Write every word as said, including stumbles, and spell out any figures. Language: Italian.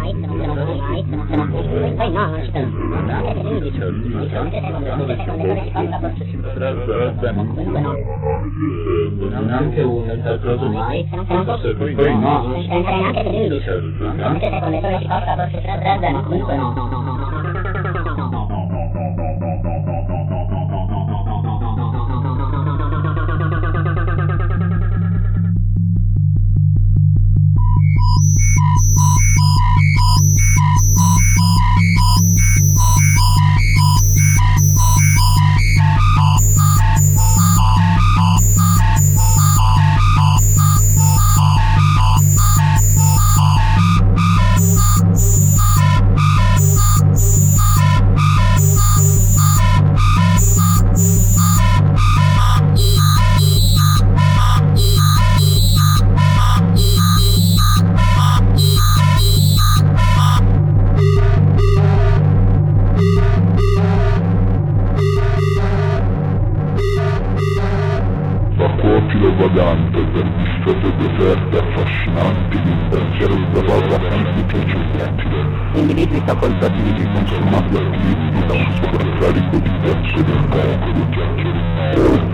mai, se non sono mai, se non sono poi poi no, non ci sono. Anche se lui dice, dice, anche se con le cose si parla forse si potrebbe, ma comunque no. Neanche un caso Mai, se non sono forse poi no, non ci penserei neanche se lui dice, anche se con le cose si parla forse si potrebbe, ma comunque no, no, no, no, no. Facile vagante per distese deserte affascinanti di un pensiero sbarrato di piacere. Individui facoltativi consumati attivi da un sovraccarico di pensiero del poco di piacere.